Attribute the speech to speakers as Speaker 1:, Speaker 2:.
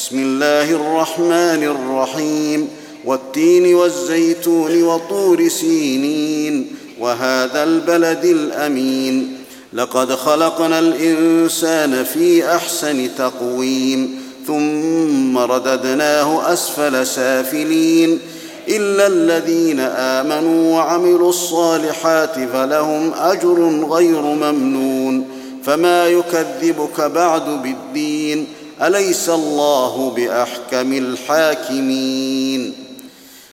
Speaker 1: بسم الله الرحمن الرحيم والتين والزيتون وطور سينين وهذا البلد الأمين لقد خلقنا الإنسان في أحسن تقويم ثم رددناه أسفل سافلين إلا الذين آمنوا وعملوا الصالحات فلهم أجر غير ممنون فما يكذبك بعد بالدين أليس الله بأحكم الحاكمين